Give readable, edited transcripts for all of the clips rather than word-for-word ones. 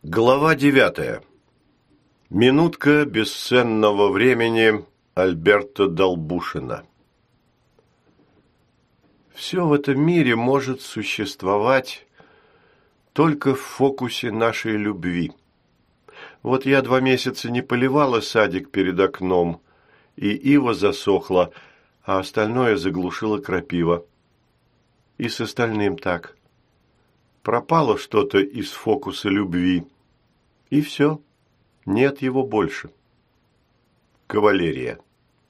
Глава 9. Минутка бесценного времени Альберта Долбушина. Все в этом мире может существовать только в фокусе нашей любви. Вот я 2 месяца не поливала садик перед окном, и ива засохла, а остальное заглушила крапива. И с остальным так. Пропало что-то из фокуса любви. И все, нет его больше. Кавалерия.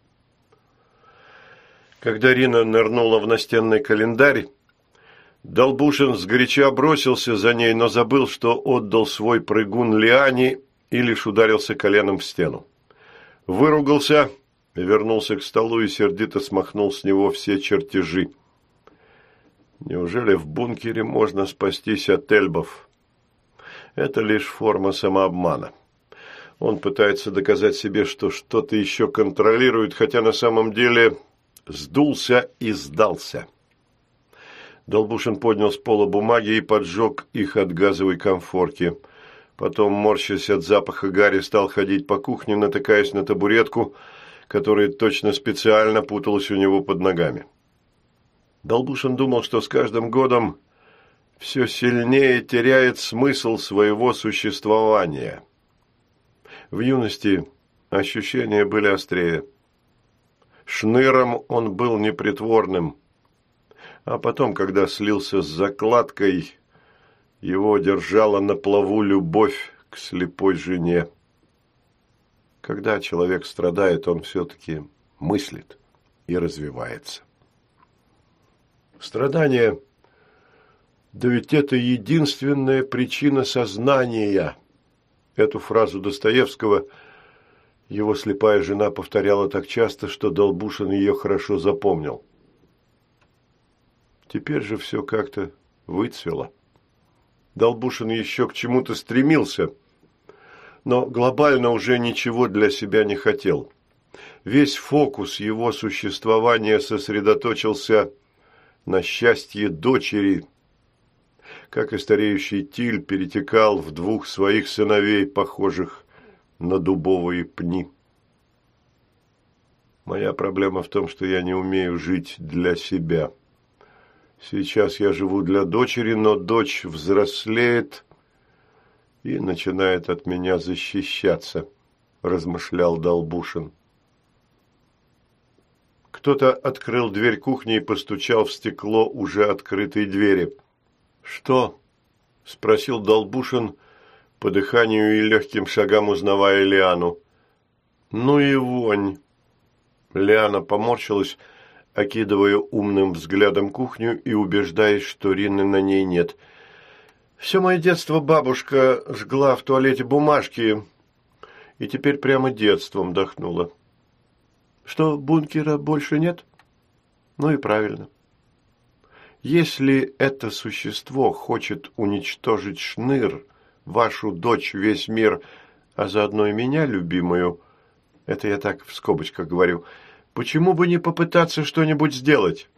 Когда Рина нырнула в настенный календарь, Долбушин сгоряча бросился за ней, но забыл, что отдал свой прыгун Лиане и лишь ударился коленом в стену. Выругался, вернулся к столу и сердито смахнул с него все чертежи. Неужели в бункере можно спастись от эльбов? Это лишь форма самообмана. Он пытается доказать себе, что что-то еще контролирует, хотя на самом деле сдулся и сдался. Долбушин поднял с пола бумаги и поджег их от газовой конфорки. Потом, морщась от запаха гари, стал ходить по кухне, натыкаясь на табуретку, которая точно специально путалась у него под ногами. Долбушин думал, что с каждым годом все сильнее теряет смысл своего существования. В юности ощущения были острее. Шныром он был непритворным, а потом, когда слился с закладкой, его держала на плаву любовь к слепой жене. Когда человек страдает, он все-таки мыслит и развивается. Страдание – да ведь это единственная причина сознания. Эту фразу Достоевского его слепая жена повторяла так часто, что Долбушин ее хорошо запомнил. Теперь же все как-то выцвело. Долбушин еще к чему-то стремился, но глобально уже ничего для себя не хотел. Весь фокус его существования сосредоточился на счастье дочери, как и стареющий Тиль перетекал в 2 своих сыновей, похожих на дубовые пни. Моя проблема в том, что я не умею жить для себя. Сейчас я живу для дочери, но дочь взрослеет и начинает от меня защищаться, размышлял Долбушин. Кто-то открыл дверь кухни и постучал в стекло уже открытой двери. «Что?» – спросил Долбушин, по дыханию и легким шагам узнавая Лиану. «Ну и вонь!» Лиана поморщилась, окидывая умным взглядом кухню и убеждаясь, что Рины на ней нет. «Все мое детство бабушка жгла в туалете бумажки, и теперь прямо детством дохнула. Что, бункера больше нет? Ну и правильно. Если это существо хочет уничтожить Шныр, вашу дочь, весь мир, а заодно и меня, любимую, это я так в скобочках говорю, почему бы не попытаться что-нибудь сделать?»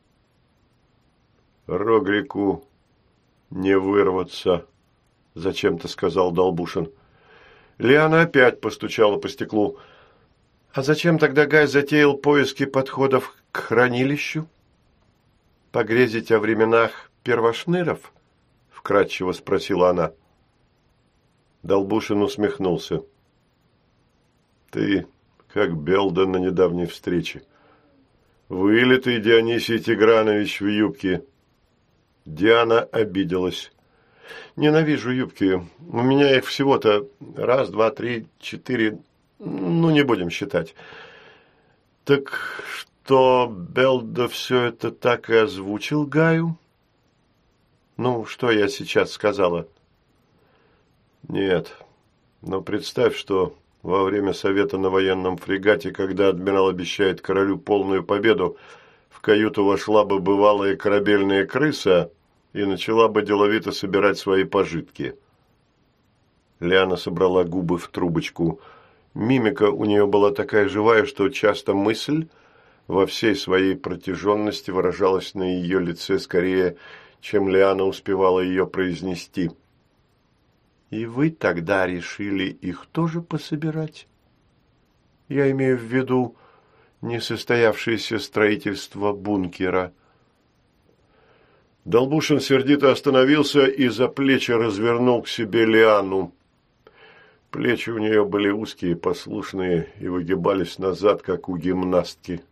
«Рогрику не вырваться», – зачем-то сказал Долбушин. Лиана опять постучала по стеклу. «А зачем тогда Гай затеял поиски подходов к хранилищу? Погрезить о временах первошныров?» – вкратчиво спросила она. Долбушин усмехнулся. «Ты как Белда на недавней встрече. Вылитый Дионисий Тигранович в юбке». Диана обиделась. «Ненавижу юбки. У меня их всего-то 1, 2, 3, 4, ну, не будем считать. Так что Белда все это так и озвучил Гаю? Ну, что я сейчас сказала?» «Нет, но представь, что во время совета на военном фрегате, когда адмирал обещает королю полную победу, в каюту вошла бы бывалая корабельная крыса и начала бы деловито собирать свои пожитки». Лиана собрала губы в трубочку. Мимика у нее была такая живая, что часто мысль во всей своей протяженности выражалась на ее лице скорее, чем Лиана успевала ее произнести. И вы тогда решили их тоже пособирать? Я имею в виду несостоявшееся строительство бункера. Долбушин сердито остановился и за плечи развернул к себе Лиану. Плечи у нее были узкие, послушные и выгибались назад, как у гимнастки.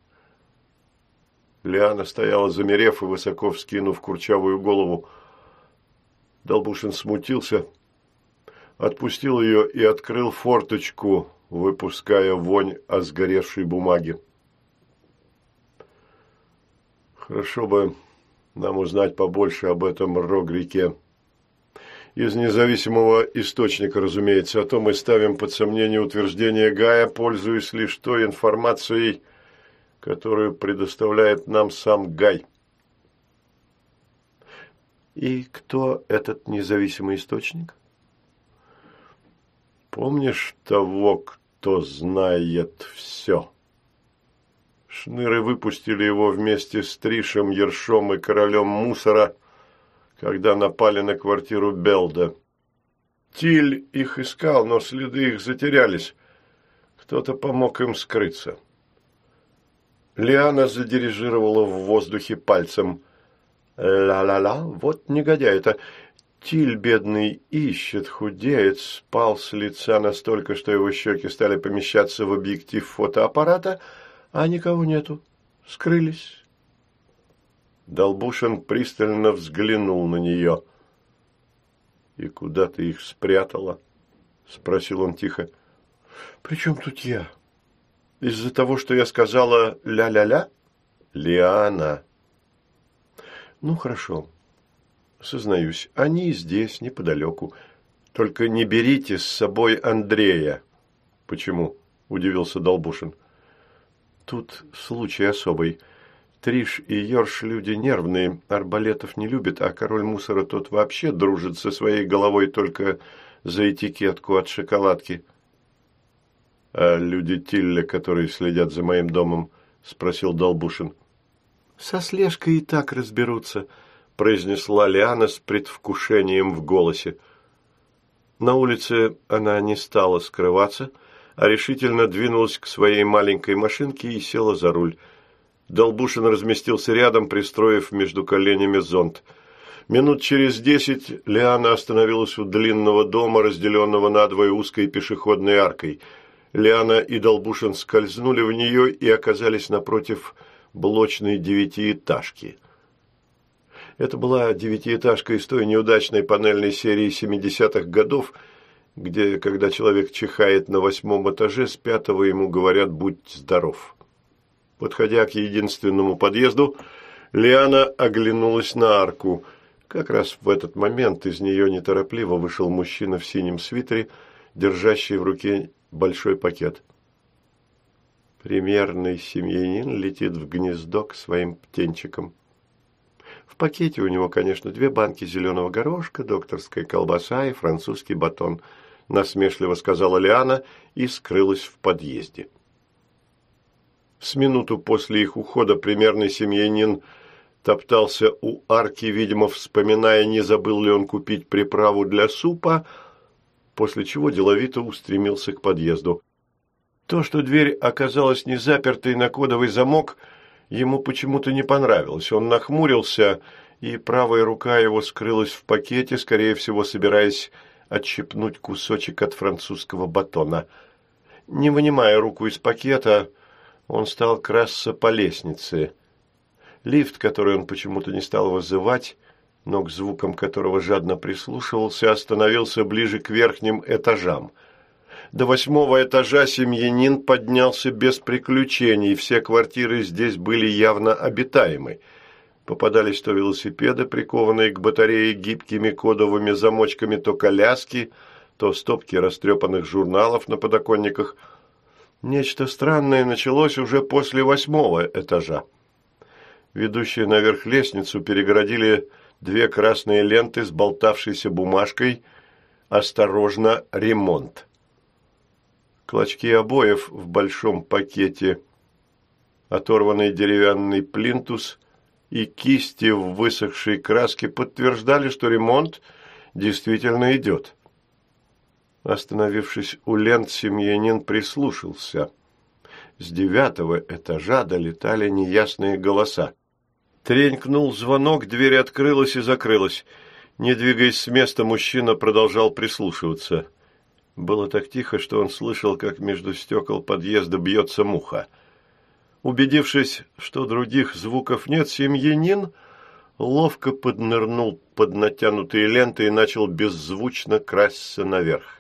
Лиана стояла, замерев и высоко вскинув курчавую голову. Долбушин смутился, отпустил ее и открыл форточку, выпуская вонь о сгоревшей бумаге. Хорошо бы нам узнать побольше об этом Рогрике. Из независимого источника, разумеется, а то мы ставим под сомнение утверждение Гая, пользуясь лишь той информацией, которую предоставляет нам сам Гай. И кто этот независимый источник? Помнишь того, кто знает все? Шныры выпустили его вместе с Тришем, Ершом и королем мусора, когда напали на квартиру Белда. Тиль их искал, но следы их затерялись. Кто-то помог им скрыться. Лиана задирижировала в воздухе пальцем. «Ла-ла-ла, вот негодяй-то! Тиль, бедный, ищет, худеет, спал с лица настолько, что его щеки стали помещаться в объектив фотоаппарата, а никого нету. Скрылись». Долбушин пристально взглянул на нее. «И куда ты их спрятала?» – спросил он тихо. «При чем тут я? Из-за того, что я сказала ля-ля-ля? Лиана». «Ну, хорошо. Сознаюсь, они здесь, неподалеку. Только не берите с собой Андрея». «Почему?» – удивился Долбушин. «Тут случай особый. Триш и Йорш люди нервные, арбалетов не любят, а король мусора тот вообще дружит со своей головой только за этикетку от шоколадки». «А люди Тилля, которые следят за моим домом?» – спросил Долбушин. «Со слежкой и так разберутся», – произнесла Лиана с предвкушением в голосе. На улице она не стала скрываться, а решительно двинулась к своей маленькой машинке и села за руль. Долбушин разместился рядом, пристроив между коленями зонт. Минут через 10 Лиана остановилась у длинного дома, разделенного надвое узкой пешеходной аркой. Лиана и Долбушин скользнули в нее и оказались напротив блочной девятиэтажки. Это была девятиэтажка из той неудачной панельной серии 70-х годов, где, когда человек чихает на 8-м этаже, с 5-го ему говорят «будь здоров». Подходя к единственному подъезду, Лиана оглянулась на арку. Как раз в этот момент из нее неторопливо вышел мужчина в синем свитере, держащий в руке большой пакет. Примерный семьянин летит в гнездо к своим птенчикам. В пакете у него, конечно, 2 банки зеленого горошка, докторская колбаса и французский батон, насмешливо сказала Лиана и скрылась в подъезде. С минуту после их ухода примерный семьянин топтался у арки, видимо, вспоминая, не забыл ли он купить приправу для супа, после чего деловито устремился к подъезду. То, что дверь оказалась не запертой на кодовый замок, ему почему-то не понравилось. Он нахмурился, и правая рука его скрылась в пакете, скорее всего, собираясь отщипнуть кусочек от французского батона. Не вынимая руку из пакета, он стал красться по лестнице. Лифт, который он почему-то не стал вызывать, но к звукам которого жадно прислушивался, остановился ближе к верхним этажам. До 8-го этажа семьянин поднялся без приключений, все квартиры здесь были явно обитаемы. Попадались то велосипеды, прикованные к батарее гибкими кодовыми замочками, то коляски, то стопки растрепанных журналов на подоконниках. Нечто странное началось уже после 8-го этажа. Ведущие наверх лестницу перегородили 2 красные ленты с болтавшейся бумажкой «Осторожно, ремонт». Клочки обоев в большом пакете, оторванный деревянный плинтус и кисти в высохшей краске подтверждали, что ремонт действительно идет. Остановившись у лент, семьянин прислушался. С 9-го этажа долетали неясные голоса. Тренькнул звонок, дверь открылась и закрылась. Не двигаясь с места, мужчина продолжал прислушиваться. Было так тихо, что он слышал, как между стекол подъезда бьется муха. Убедившись, что других звуков нет, семьянин ловко поднырнул под натянутые ленты и начал беззвучно красться наверх.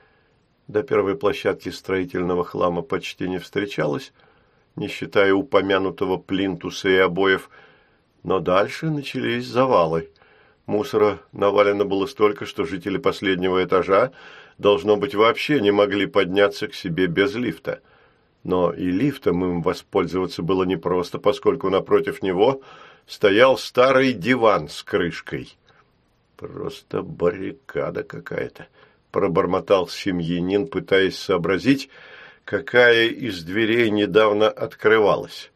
До первой площадки строительного хлама почти не встречалось, не считая упомянутого плинтуса и обоев, но дальше начались завалы. Мусора навалено было столько, что жители последнего этажа, должно быть, вообще не могли подняться к себе без лифта. Но и лифтом им воспользоваться было непросто, поскольку напротив него стоял старый диван с крышкой. «Просто баррикада какая-то», – пробормотал семьянин, пытаясь сообразить, какая из дверей недавно открывалась.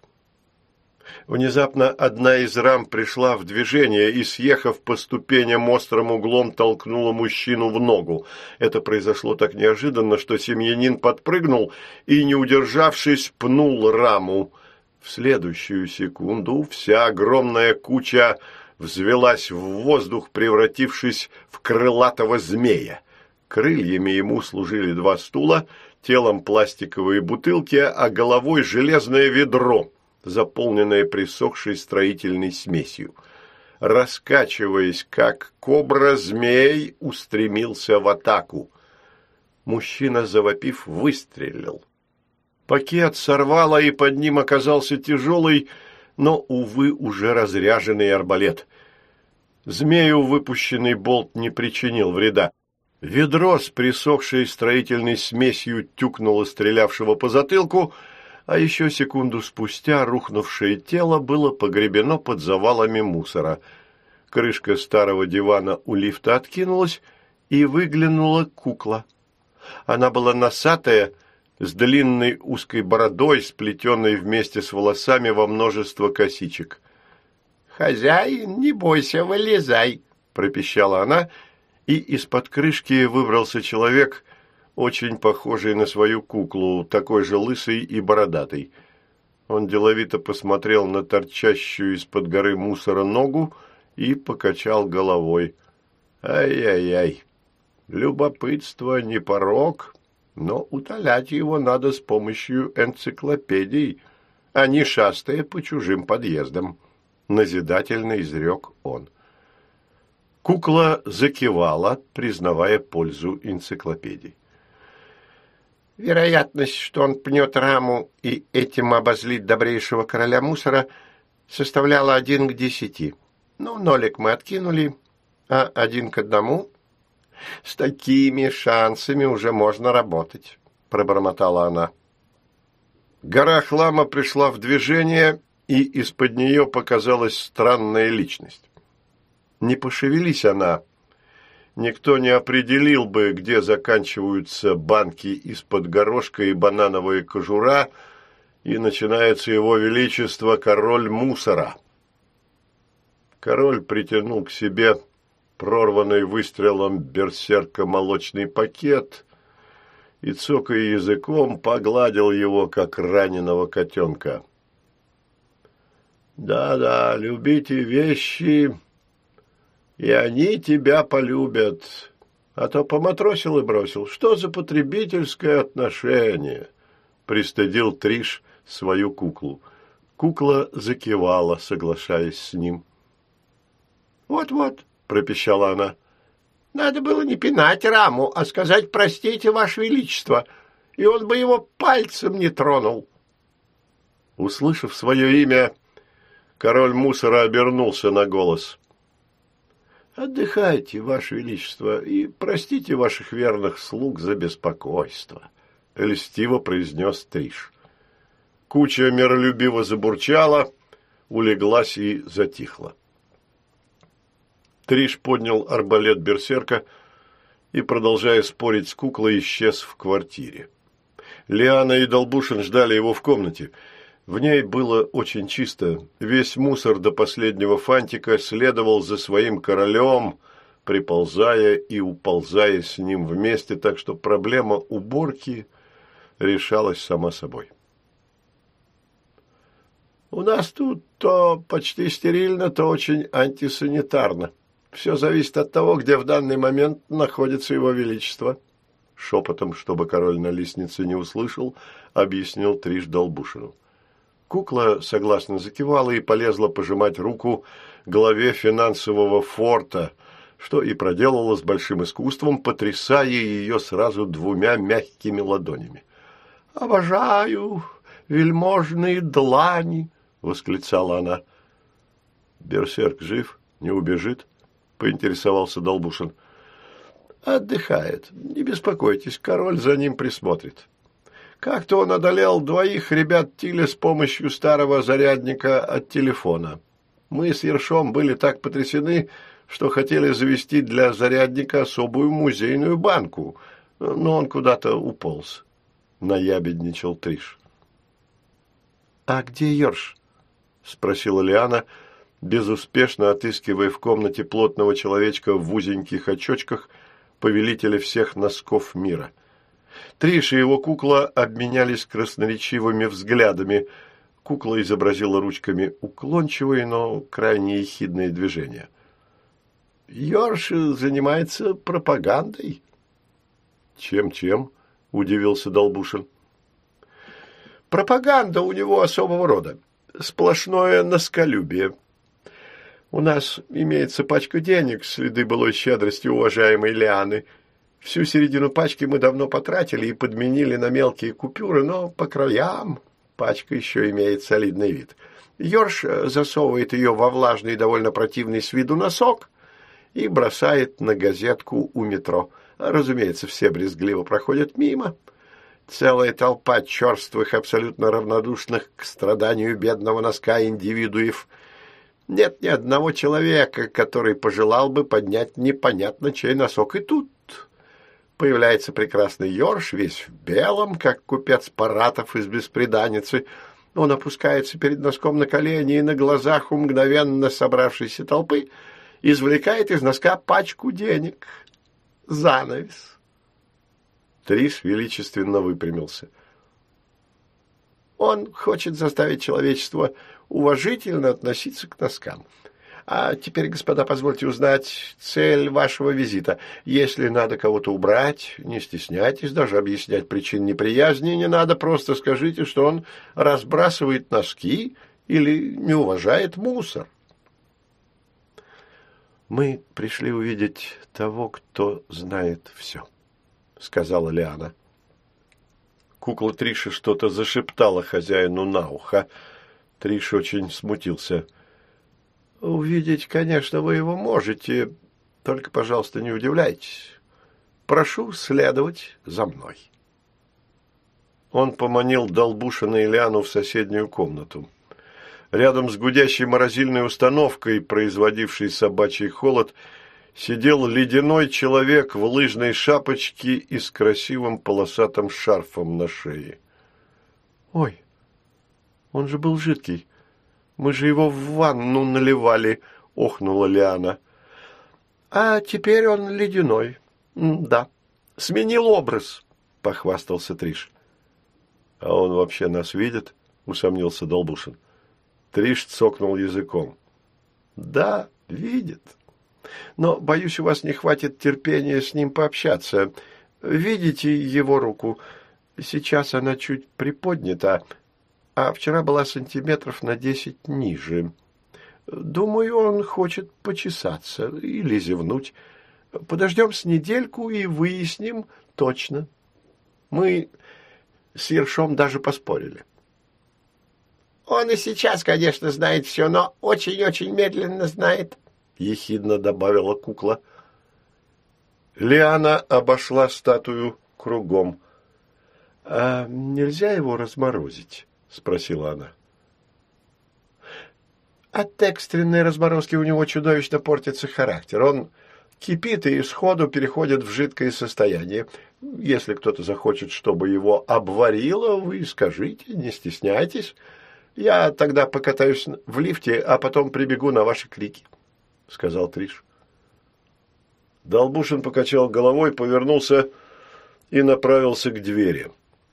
Внезапно одна из рам пришла в движение и, съехав по ступеням, острым углом толкнула мужчину в ногу. Это произошло так неожиданно, что семьянин подпрыгнул и, не удержавшись, пнул раму. В следующую секунду вся огромная куча взвелась в воздух, превратившись в крылатого змея. Крыльями ему служили 2 стула, телом пластиковые бутылки, а головой железное ведро, заполненное присохшей строительной смесью. Раскачиваясь, как кобра, змей устремился в атаку. Мужчина, завопив, выстрелил. Пакет сорвало, и под ним оказался тяжелый, но, увы, уже разряженный арбалет. Змею выпущенный болт не причинил вреда. Ведро с присохшей строительной смесью тюкнуло стрелявшего по затылку, а еще секунду спустя рухнувшее тело было погребено под завалами мусора. Крышка старого дивана у лифта откинулась, и выглянула кукла. Она была носатая, с длинной узкой бородой, сплетенной вместе с волосами во множество косичек. «Хозяин, не бойся, вылезай!» – пропищала она, и из-под крышки выбрался человек, очень похожий на свою куклу, такой же лысый и бородатый. Он деловито посмотрел на торчащую из-под горы мусора ногу и покачал головой. «Ай-яй-яй, любопытство не порок, но утолять его надо с помощью энциклопедий, а не шастая по чужим подъездам», — назидательно изрек он. Кукла закивала, признавая пользу энциклопедий. Вероятность, что он пнет раму и этим обозлит добрейшего короля мусора, составляла 1 к 10. Ну, нолик мы откинули, а 1 к 1. С такими шансами уже можно работать, пробормотала она. Гора хлама пришла в движение, и из-под нее показалась странная личность. Не пошевелись она, никто не определил бы, где заканчиваются банки из-под горошка и банановая кожура, и начинается его величество король мусора. Король притянул к себе прорванный выстрелом берсерка молочный пакет и, цокая языком, погладил его, как раненого котенка. «Да-да, любите вещи, и они тебя полюбят, а то поматросил и бросил. Что за потребительское отношение?» – пристыдил Триш свою куклу. Кукла закивала, соглашаясь с ним. «Вот-вот», – пропищала она, – «надо было не пинать раму, а сказать «простите, Ваше Величество», и он бы его пальцем не тронул». Услышав свое имя, король мусора обернулся на голос. «Отдыхайте, Ваше Величество, и простите ваших верных слуг за беспокойство», — льстиво произнес Триш. Куча миролюбиво забурчала, улеглась и затихла. Триш поднял арбалет берсерка и, продолжая спорить с куклой, исчез в квартире. Лиана и Долбушин ждали его в комнате. В ней было очень чисто. Весь мусор до последнего фантика следовал за своим королем, приползая и уползая с ним вместе, так что проблема уборки решалась сама собой. «У нас тут то почти стерильно, то очень антисанитарно. Все зависит от того, где в данный момент находится его величество», — шепотом, чтобы король на лестнице не услышал, объяснил Триш Долбушину. Кукла согласно закивала и полезла пожимать руку главе финансового форта, что и проделала с большим искусством, потрясая ее сразу двумя мягкими ладонями. «Обожаю вельможные длани!» — восклицала она. «Берсерк жив? Не убежит?» — поинтересовался Долбушин. «Отдыхает. Не беспокойтесь, король за ним присмотрит. Как-то он одолел 2 ребят Тиля с помощью старого зарядника от телефона. Мы с Ершом были так потрясены, что хотели завести для зарядника особую музейную банку, но он куда-то уполз», — наябедничал Триш. «А где Ерш?» — спросила Лиана, безуспешно отыскивая в комнате плотного человечка в узеньких очочках, повелителя всех носков мира. Триш и его кукла обменялись красноречивыми взглядами. Кукла изобразила ручками уклончивые, но крайне ехидные движения. «Йорш занимается пропагандой». «Чем?» – удивился Долбушин. «Пропаганда у него особого рода. Сплошное носколюбие. У нас имеется пачка денег, следы былой щедрости уважаемой Лианы. Всю середину пачки мы давно потратили и подменили на мелкие купюры, но по краям пачка еще имеет солидный вид. Йорш засовывает ее во влажный и довольно противный с виду носок и бросает на газетку у метро. Разумеется, все брезгливо проходят мимо. Целая толпа черствых, абсолютно равнодушных к страданию бедного носка индивидуев. Нет ни одного человека, который пожелал бы поднять непонятно чей носок. И тут появляется прекрасный Йорш, весь в белом, как купец Паратов из «Бесприданницы». Он опускается перед носком на колени и на глазах у мгновенно собравшейся толпы извлекает из носка пачку денег. Занавес. Триш величественно выпрямился. Он хочет заставить человечество уважительно относиться к носкам. А теперь, господа, позвольте узнать цель вашего визита. Если надо кого-то убрать, не стесняйтесь, даже объяснять причин неприязни не надо, просто скажите, что он разбрасывает носки или не уважает мусор. «Мы пришли увидеть того, кто знает все», — сказала Лиана. Кукла Триша что-то зашептала хозяину на ухо. Триш очень смутился. «Увидеть, конечно, вы его можете, только, пожалуйста, не удивляйтесь. Прошу следовать за мной». Он поманил Долбушина и Лиану в соседнюю комнату. Рядом с гудящей морозильной установкой, производившей собачий холод, сидел ледяной человек в лыжной шапочке и с красивым полосатым шарфом на шее. «Ой, он же был жидкий. Мы же его в ванну наливали», — охнула Лиана. «А теперь он ледяной. Да, сменил образ», — похвастался Триш. «А он вообще нас видит?» — усомнился Долбушин. Триш цокнул языком. «Да, видит. Но, боюсь, у вас не хватит терпения с ним пообщаться. Видите его руку? Сейчас она чуть приподнята, а вчера была сантиметров на 10 ниже. Думаю, он хочет почесаться или зевнуть. Подождем с недельку и выясним точно. Мы с Ершом даже поспорили». «Он и сейчас, конечно, знает все, но очень-очень медленно знает», — ехидно добавила кукла. Лиана обошла статую кругом. «А нельзя его разморозить?» — спросила она. «От экстренной разморозки у него чудовищно портится характер. Он кипит и сходу переходит в жидкое состояние. Если кто-то захочет, чтобы его обварило, вы скажите, не стесняйтесь. Я тогда покатаюсь в лифте, а потом прибегу на ваши крики», — сказал Триш. Долбушин покачал головой, повернулся и направился к двери.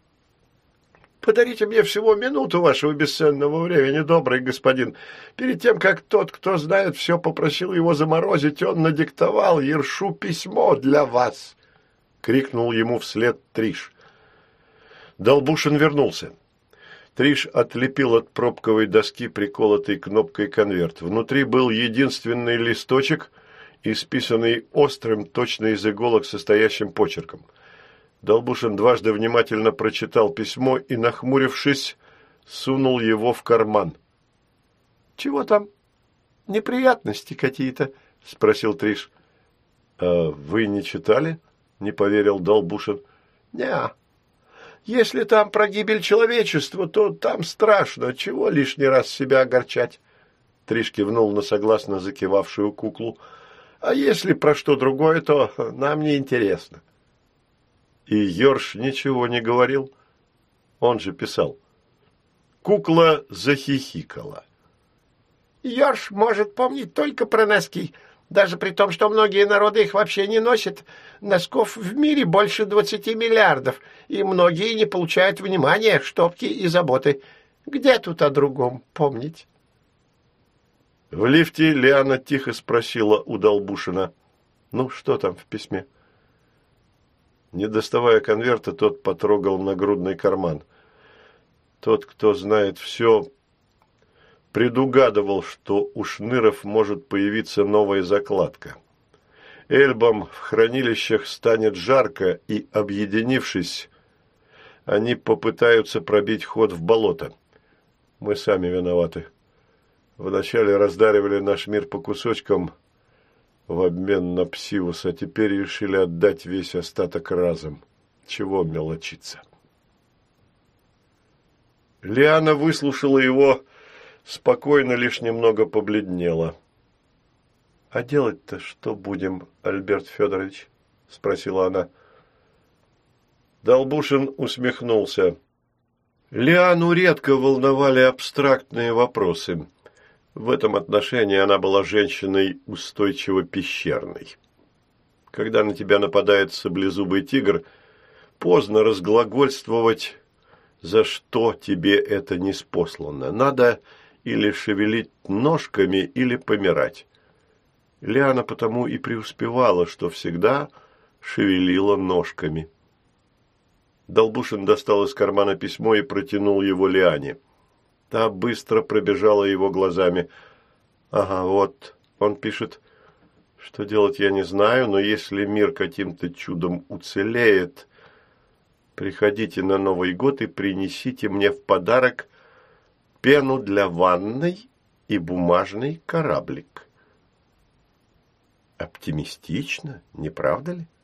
«Подарите мне всего минуту вашего бесценного времени, добрый господин. Перед тем, как тот, кто знает все, попросил его заморозить, он надиктовал Ершу письмо для вас!» — крикнул ему вслед Триш. Долбушин вернулся. Триш отлепил от пробковой доски приколотый кнопкой конверт. Внутри был единственный листочек, исписанный острым, точно из иголок, состоящим почерком. Долбушин дважды внимательно прочитал письмо и, нахмурившись, сунул его в карман. «Чего там? Неприятности какие-то?» – спросил Триш. «А вы не читали?» – не поверил Долбушин. «Не-а. Если там про гибель человечества, то там страшно. Чего лишний раз себя огорчать?» Триш кивнул на согласно закивавшую куклу. «А если про что другое, то нам не интересно». И Ерш ничего не говорил. Он же писал. Кукла захихикала. «Ерш может помнить только про носки, даже при том, что многие народы их вообще не носят. Носков в мире больше 20 миллиардов, и многие не получают внимания, штопки и заботы. Где тут о другом помнить?» В лифте Лиана тихо спросила у Долбушина. «Ну, что там в письме?» Не доставая конверта, тот потрогал нагрудный карман. Тот, кто знает все, предугадывал, что у Шныров может появиться новая закладка. Эльбам в хранилищах станет жарко, и, объединившись, они попытаются пробить ход в болото. Мы сами виноваты. Вначале раздаривали наш мир по кусочкам в обмен на Псивус, а теперь решили отдать весь остаток разом. Чего мелочиться? Лиана выслушала его спокойно, лишь немного побледнела. — А делать-то что будем, Альберт Федорович? — спросила она. Долбушин усмехнулся. Лиану редко волновали абстрактные вопросы. В этом отношении она была женщиной устойчиво пещерной. Когда на тебя нападает саблезубый тигр, поздно разглагольствовать, за что тебе это ниспослано. Надо или шевелить ножками, или помирать. Лиана потому и преуспевала, что всегда шевелила ножками. Долбушин достал из кармана письмо и протянул его Лиане. Та быстро пробежала его глазами. «Ага, вот, он пишет, что делать я не знаю, но если мир каким-то чудом уцелеет, приходите на Новый год и принесите мне в подарок пену для ванной и бумажный кораблик». Оптимистично, не правда ли?